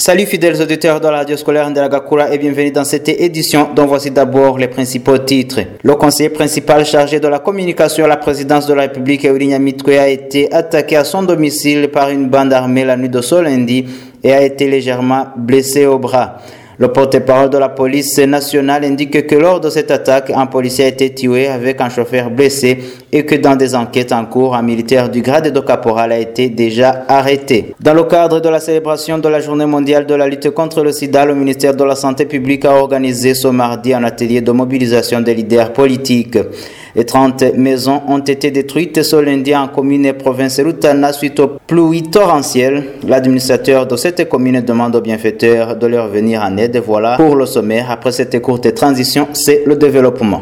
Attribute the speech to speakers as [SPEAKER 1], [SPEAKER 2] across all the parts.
[SPEAKER 1] Salut fidèles auditeurs de la radio scolaire Ndelagakura et bienvenue dans cette édition dont voici d'abord les principaux titres. Le conseiller principal chargé de la communication à la présidence de la République, Willy Nyamitwe, a été attaqué à son domicile par une bande armée la nuit de ce lundi et a été légèrement blessé au bras. Le porte-parole de la police nationale indique que lors de cette attaque, un policier a été tué avec un chauffeur blessé et que dans des enquêtes en cours, un militaire du grade de caporal a été déjà arrêté. Dans le cadre de la célébration de la Journée mondiale de la lutte contre le sida, le ministère de la Santé publique a organisé ce mardi un atelier de mobilisation des leaders politiques. Les 30 maisons ont été détruites ce lundi en commune et province Rutana suite aux pluies torrentielles. L'administrateur de cette commune demande aux bienfaiteurs de leur venir en aide. Voilà pour le sommaire. Après cette courte transition, c'est le développement.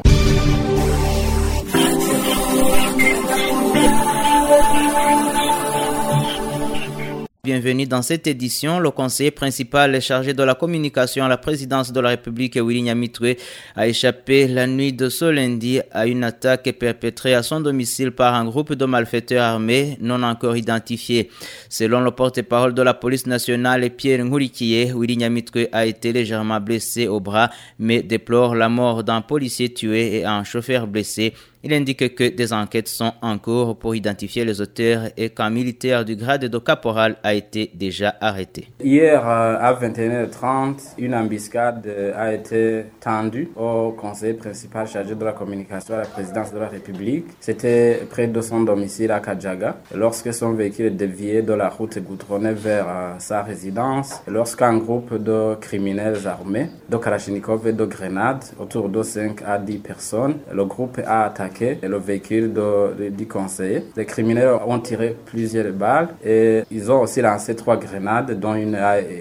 [SPEAKER 1] Bienvenue dans cette édition. Le conseiller principal chargé de la communication à la présidence de la République, Willy Nyamitwe, a échappé la nuit de ce lundi à une attaque perpétrée à son domicile par un groupe de malfaiteurs armés non encore identifiés. Selon le porte-parole de la police nationale, Pierre Ngourikiye, Willy Nyamitwe a été légèrement blessé au bras, mais déplore la mort d'un policier tué et un chauffeur blessé. Il indique que des enquêtes sont en cours pour identifier les auteurs et qu'un militaire du grade de caporal a été déjà arrêté.
[SPEAKER 2] Hier à 21h30, une embuscade a été tendue au conseiller principal chargé de la communication à la présidence de la République. C'était près de son domicile à Kadjaga, lorsque son véhicule est dévié de la route goudronnée vers sa résidence, lorsqu'un groupe de criminels armés, de Kalachnikov et de grenades, autour de 5 à 10 personnes, le groupe a attaqué le véhicule du conseiller. Les criminels ont tiré plusieurs balles et ils ont aussi lancé 3 grenades dont une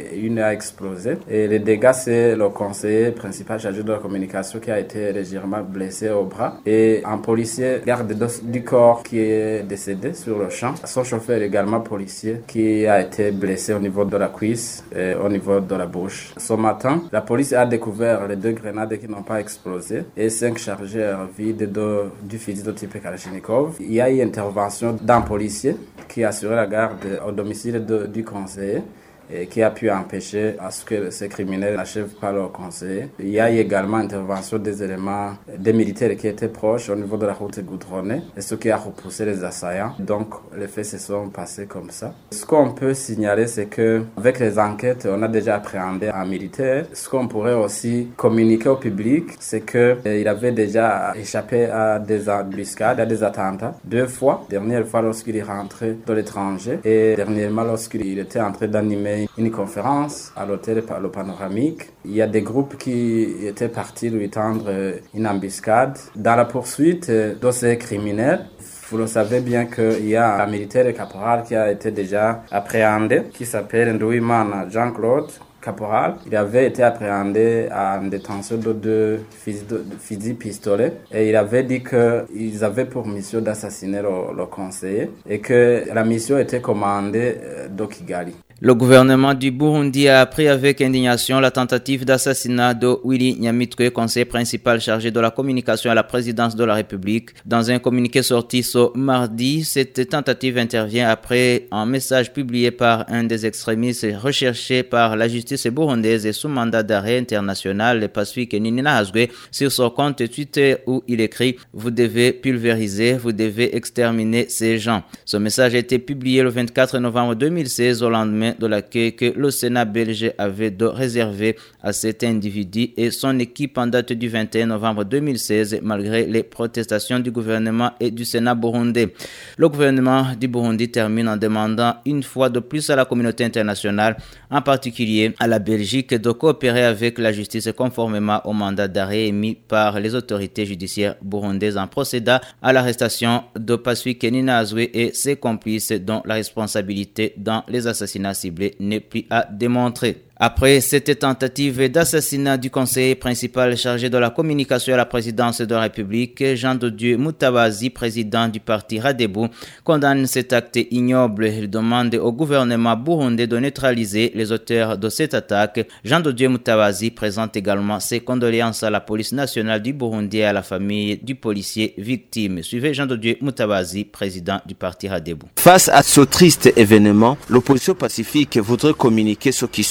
[SPEAKER 2] a explosé. Et les dégâts, c'est le conseiller principal chargé de la communication qui a été légèrement blessé au bras et un policier garde du corps qui est décédé sur le champ. Son chauffeur également policier qui a été blessé au niveau de la cuisse et au niveau de la bouche. Ce matin, la police a découvert les 2 grenades qui n'ont pas explosé et 5 chargeurs vides du fusil de type Kalachnikov. Il y a eu intervention d'un policier qui a assuré la garde au domicile du conseiller et qui a pu empêcher à ce que ces criminels n'achèvent pas leur conseiller. Il y a eu également intervention des éléments, des militaires qui étaient proches au niveau de la route goudronnée et ce qui a repoussé les assaillants. Donc les faits se sont passés comme ça. Ce qu'on peut signaler, c'est que avec les enquêtes, on a déjà appréhendé un militaire. Ce qu'on pourrait aussi communiquer au public, c'est que il avait déjà échappé à des embuscades, à des attentats 2 fois. Dernière fois lorsqu'il est rentré de l'étranger et dernièrement lorsqu'il était en train d'animer une conférence à l'hôtel Le Panoramique. Il y a des groupes qui étaient partis lui tendre une embuscade. Dans la poursuite de ces criminels, vous le savez bien qu'il y a un militaire caporal qui a été déjà appréhendé, qui s'appelle Ndouimana Jean-Claude Caporal. Il avait été appréhendé en détention de 2 fusils pistolets et il avait dit qu'ils avaient pour mission d'assassiner le conseiller et que la mission était commandée de Kigali.
[SPEAKER 1] Le gouvernement du Burundi a appris avec indignation la tentative d'assassinat de Willy Nyamitwe, conseiller principal chargé de la communication à la présidence de la République. Dans un communiqué sorti ce mardi, cette tentative intervient après un message publié par un des extrémistes recherchés par la justice burundaise et sous mandat d'arrêt international, Pacifique Ninahazwe, sur son compte Twitter où il écrit « Vous devez pulvériser, vous devez exterminer ces gens ». Ce message a été publié le 24 novembre 2016 au lendemain de l'accueil que le Sénat belge avait de réserver à cet individu et son équipe en date du 21 novembre 2016 malgré les protestations du gouvernement et du Sénat burundais. Le gouvernement du Burundi termine en demandant une fois de plus à la communauté internationale, en particulier à la Belgique, de coopérer avec la justice conformément au mandat d'arrêt émis par les autorités judiciaires burundaises en procédant à l'arrestation de Pacifique Ninahazwe et ses complices dont la responsabilité dans les assassinats ciblés n'est plus à démontrer. Après cette tentative d'assassinat du conseiller principal chargé de la communication à la présidence de la République, Jean de Dieu Mutabazi, président du parti Radebu, condamne cet acte ignoble. Il demande au gouvernement burundais de neutraliser les auteurs de cette attaque. Jean de Dieu Mutabazi présente également ses condoléances à la police nationale du Burundi et à la famille du policier victime. Suivez Jean de Dieu Mutabazi, président du parti Radebu.
[SPEAKER 3] Face à ce triste événement, l'opposition pacifique voudrait communiquer ce qui suit.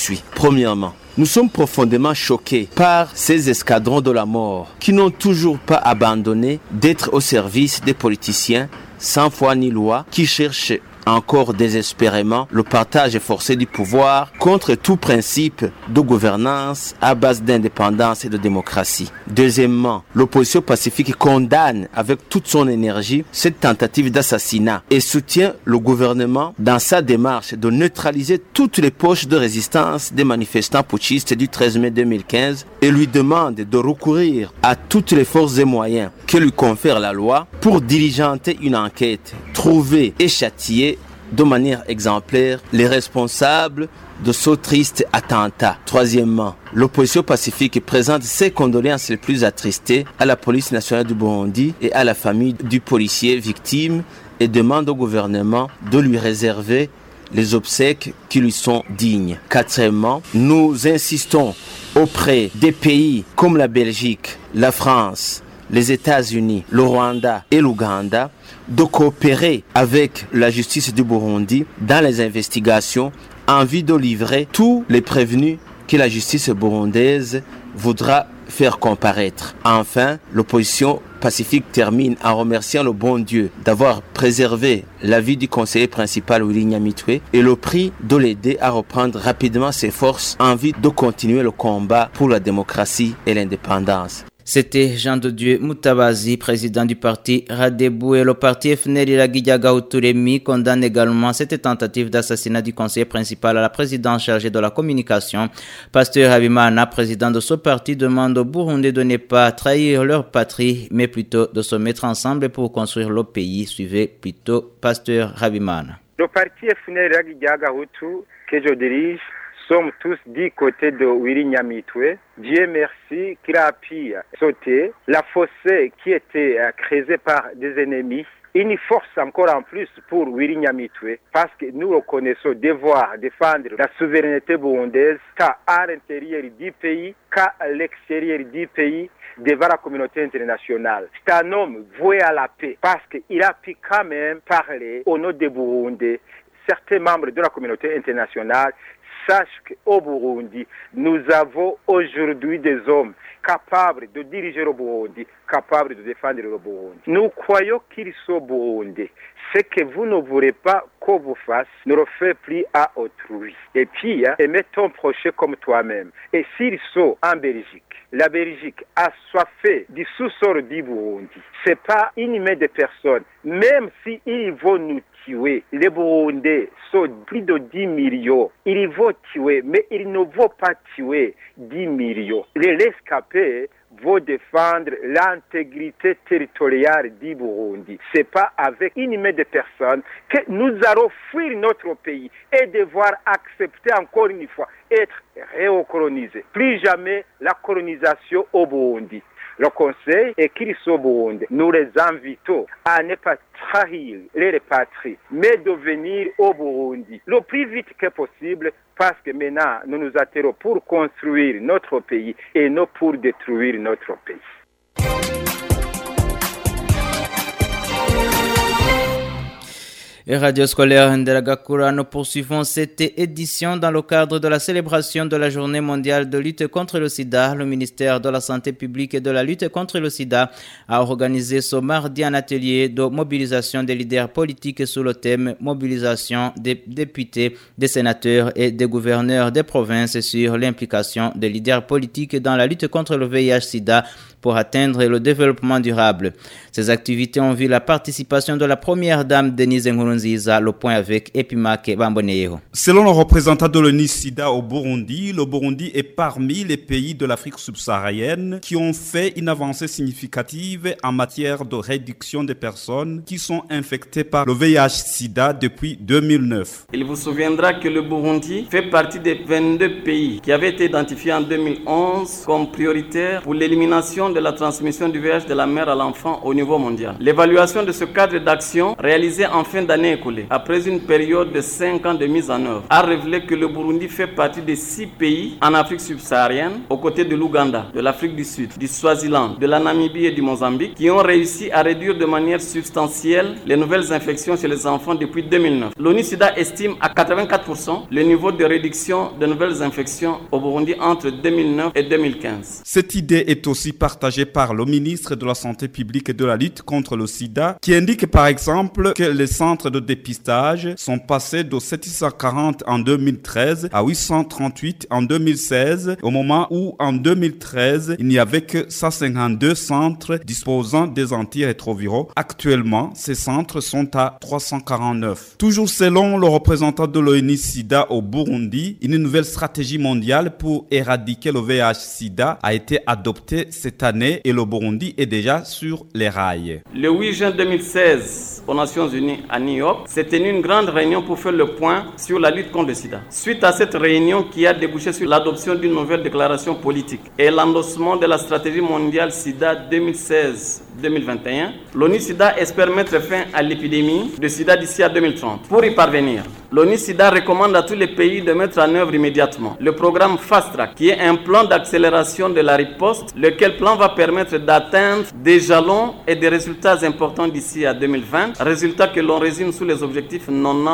[SPEAKER 3] Premièrement, nous sommes profondément choqués par ces escadrons de la mort qui n'ont toujours pas abandonné d'être au service des politiciens sans foi ni loi qui cherchent encore désespérément le partage forcé du pouvoir contre tout principe de gouvernance à base d'indépendance et de démocratie. Deuxièmement, l'opposition pacifique condamne avec toute son énergie cette tentative d'assassinat et soutient le gouvernement dans sa démarche de neutraliser toutes les poches de résistance des manifestants putschistes du 13 mai 2015 et lui demande de recourir à toutes les forces et moyens que lui confère la loi pour diligenter une enquête, trouver et châtier de manière exemplaire les responsables de ce triste attentat. Troisièmement, l'opposition pacifique présente ses condoléances les plus attristées à la police nationale du Burundi et à la famille du policier victime et demande au gouvernement de lui réserver les obsèques qui lui sont dignes. Quatrièmement, nous insistons auprès des pays comme la Belgique, la France, les États-Unis, le Rwanda et l'Ouganda de coopérer avec la justice du Burundi dans les investigations en vue de livrer tous les prévenus que la justice burundaise voudra faire comparaître. Enfin, l'opposition pacifique termine en remerciant le bon Dieu d'avoir préservé la vie du conseiller principal Willy Nyamitwe et le prix de l'aider à reprendre rapidement ses forces en vue de continuer le combat pour la démocratie et l'indépendance.
[SPEAKER 1] C'était Jean de Dieu Mutabazi, président du parti Radebou, et le parti FNL Iragidiaga Uturemi condamne également cette tentative d'assassinat du conseiller principal à la présidence chargée de la communication. Pasteur Habimana, président de ce parti, demande aux Burundais de ne pas trahir leur patrie, mais plutôt de se mettre ensemble pour construire le pays. Suivez plutôt Pasteur Habimana.
[SPEAKER 4] Le parti FNL Iragidiaga Utu que je dirige sommes tous du côté de Willy Nyamitwe. Dieu merci qu'il a pu sauter la fossée qui était creusée par des ennemis. Une force encore en plus pour Willy Nyamitwe parce que nous reconnaissons devoir défendre la souveraineté burundaise qu'à l'intérieur du pays, qu'à l'extérieur du pays, devant la communauté internationale. C'est un homme voué à la paix parce qu'il a pu quand même parler au nom des Burundais. Certains membres de la communauté internationale sachent qu'au Burundi, nous avons aujourd'hui des hommes capables de diriger le Burundi, capables de défendre le Burundi. Nous croyons qu'ils sont Burundais. Ce que vous ne voulez pas qu'on vous fasse, ne le fait plus à autrui. Et puis, aimez ton prochain comme toi-même. Et s'ils sont en Belgique, la Belgique a soifé du sous-sol du Burundi. C'est pas une main de personnes. Même s'ils vont nous tuer, les Burundais sont plus de 10 millions. Ils vont tuer, mais ils ne vont pas tuer 10 millions. Les rescapés vont défendre l'intégrité territoriale du Burundi. C'est pas avec une main de personnes que nous allons fuir notre pays et devoir accepter encore une fois être récolonisés. Plus jamais la colonisation au Burundi. Le conseil est qu'ils sont burundais. Nous les invitons à ne pas trahir les répatriés, mais de venir au Burundi le plus vite que possible parce que maintenant nous nous attelons pour construire notre pays et non pour détruire notre pays.
[SPEAKER 1] Et Radio Scolaire Nderagakura, nous poursuivons cette édition dans le cadre de la célébration de la Journée mondiale de lutte contre le sida. Le ministère de la Santé publique et de la lutte contre le sida a organisé ce mardi un atelier de mobilisation des leaders politiques sous le thème mobilisation des députés, des sénateurs et des gouverneurs des provinces sur l'implication des leaders politiques dans la lutte contre le VIH-Sida pour atteindre le développement durable. Ces activités ont vu la participation de la première dame Denise Nkurunziza. Le point avec Epimake Bamboneyeho.
[SPEAKER 5] Selon le représentant de l'ONU-SIDA au Burundi, le Burundi est parmi les pays de l'Afrique subsaharienne qui ont fait une avancée significative en matière de réduction des personnes qui sont infectées par le VIH-Sida depuis 2009.
[SPEAKER 6] Il vous souviendra que le Burundi fait partie des 22 pays qui avaient été identifiés en 2011 comme prioritaires pour l'élimination de la transmission du VIH de la mère à l'enfant au niveau mondial. L'évaluation de ce cadre d'action réalisée en fin d'année l'année écoulée, après une période de 5 ans de mise en œuvre, a révélé que le Burundi fait partie des 6 pays en Afrique subsaharienne, aux côtés de l'Ouganda, de l'Afrique du Sud, du Swaziland, de la Namibie et du Mozambique, qui ont réussi à réduire de manière substantielle les nouvelles infections chez les enfants depuis 2009. L'ONU-SIDA estime à 84% le niveau de réduction de nouvelles infections au Burundi entre 2009 et 2015.
[SPEAKER 5] Cette idée est aussi partagée par le ministre de la Santé publique et de la lutte contre le sida, qui indique par exemple que les centres de dépistage sont passés de 740 en 2013 à 838 en 2016, au moment où en 2013, il n'y avait que 152 centres disposant des antirétroviraux. Actuellement, ces centres sont à 349. Toujours selon le représentant de l'ONU-SIDA au Burundi, une nouvelle stratégie mondiale pour éradiquer le VIH-SIDA a été adoptée cette année et le Burundi est déjà sur les rails.
[SPEAKER 6] Le 8 juin 2016, aux Nations Unies à New York, s'est tenue une grande réunion pour faire le point sur la lutte contre le sida. Suite à cette réunion qui a débouché sur l'adoption d'une nouvelle déclaration politique et l'endossement de la stratégie mondiale sida 2016-2021, l'ONU-SIDA espère mettre fin à l'épidémie de sida d'ici à 2030. Pour y parvenir, l'ONU-SIDA recommande à tous les pays de mettre en œuvre immédiatement le programme Fast Track, qui est un plan d'accélération de la riposte, lequel plan va permettre d'atteindre des jalons et des résultats importants d'ici à 2020, résultats que l'on résume sous les objectifs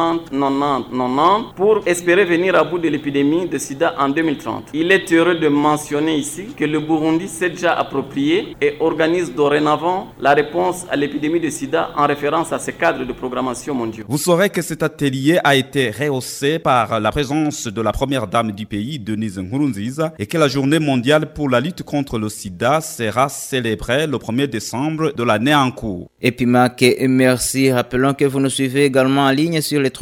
[SPEAKER 6] 90-90-90 pour espérer venir à bout de l'épidémie de sida en 2030. Il est heureux de mentionner ici que le Burundi s'est déjà approprié et organise dorénavant la réponse à l'épidémie de sida en référence à ces cadres de programmation mondiaux.
[SPEAKER 5] Vous saurez que cet atelier a été rehaussé par la présence de la première dame du pays, Denise Nkurunziza, et que la journée mondiale pour la lutte contre le sida sera célébrée le 1er décembre de l'année en cours.
[SPEAKER 1] Et puis merci. Rappelons que vous nous suivez également en ligne sur les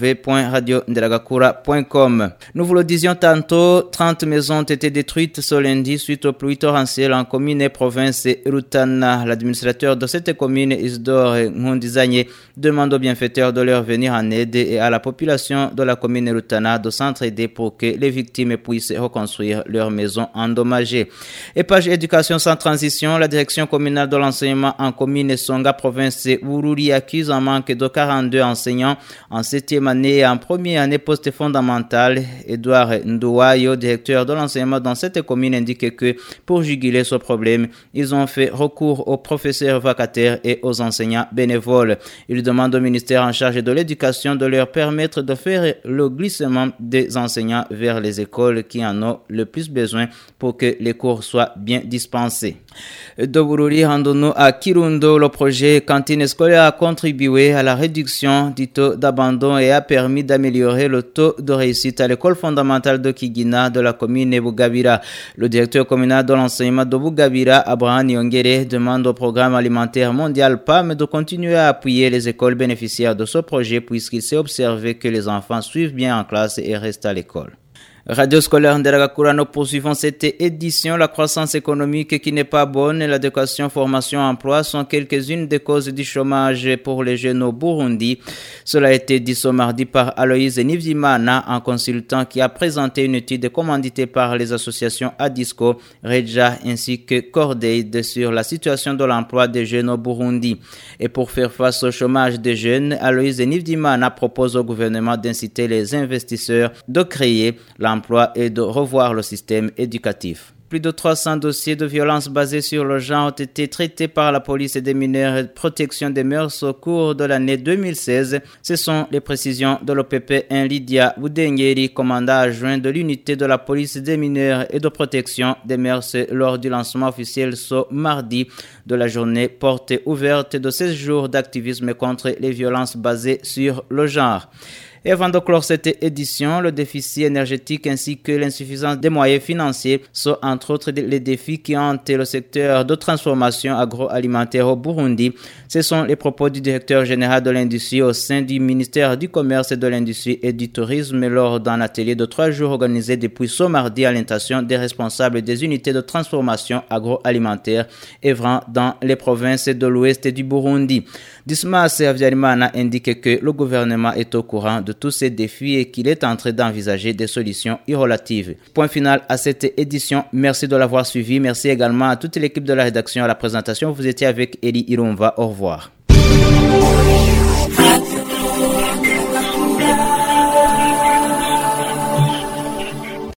[SPEAKER 1] www.radiondelagakura.com. Nous vous le disions tantôt, 30 maisons ont été détruites ce lundi suite aux pluies torrentielles en commune et province Rutana. L'administrateur de cette commune, Isidore Nkundizanye, demande aux bienfaiteurs de leur venir en aide et à la population de la commune Rutana de s'entraider pour que les victimes puissent reconstruire leurs maisons endommagées. Et page éducation sans transition, la direction communale de l'enseignement en commune Songa, province Bururi, accuse un manque de 42 enseignants en 7e année et en première année poste fondamentale. Edouard Ndouayo, directeur de l'enseignement dans cette commune, indique que pour juguler ce problème, ils ont fait recours aux professeurs vacataires et aux enseignants bénévoles. Il demande au ministère en charge de l'éducation de leur permettre de faire le glissement des enseignants vers les écoles qui en ont le plus besoin pour que les cours soient bien dispensés. De Bururi, rendons-nous à Kirundo. Le projet cantine scolaire a contribué à la réduction du taux d'abandon et a permis d'améliorer le taux de réussite à l'école fondamentale de Kigina de la commune Bugabira. Le directeur communal de l'enseignement de Bugabira, Abraham Nyongere, demande au programme alimentaire mondial PAM de continuer à appuyer les écoles bénéficiaires de ce projet puisqu'il s'est observé que les enfants suivent bien en classe et restent à l'école. Radio scolaire Ndelagakura, nous poursuivons cette édition. La croissance économique qui n'est pas bonne et l'éducation, formation, emploi sont quelques-unes des causes du chômage pour les jeunes au Burundi. Cela a été dit ce mardi par Aloïse Nivzimana, un consultant qui a présenté une étude commanditée par les associations Adisco, Reja ainsi que Cordaid sur la situation de l'emploi des jeunes au Burundi. Et pour faire face au chômage des jeunes, Aloïse Nivzimana propose au gouvernement d'inciter les investisseurs de créer l'emploi et de revoir le système éducatif. Plus de 300 dossiers de violences basés sur le genre ont été traités par la police des mineurs et de protection des mœurs au cours de l'année 2016. Ce sont les précisions de l'OPP1 Lydia Boudengeri, commandant adjoint de l'unité de la police des mineurs et de protection des mœurs lors du lancement officiel ce mardi de la journée porte ouverte de 16 jours d'activisme contre les violences basées sur le genre. Et avant de clore cette édition, le déficit énergétique ainsi que l'insuffisance des moyens financiers sont entre autres les défis qui hantent le secteur de transformation agroalimentaire au Burundi. Ce sont les propos du directeur général de l'industrie au sein du ministère du Commerce, de l'Industrie et du Tourisme lors d'un atelier de 3 jours organisé depuis ce mardi à l'intention des responsables des unités de transformation agroalimentaire œuvrant dans les provinces de l'ouest du Burundi. Dismas Habyarimana indique que le gouvernement est au courant de tous ces défis et qu'il est en train d'envisager des solutions irrelatives. Point final à cette édition. Merci de l'avoir suivi. Merci également à toute l'équipe de la rédaction à la présentation. Vous étiez avec Eli Irumva. Au revoir.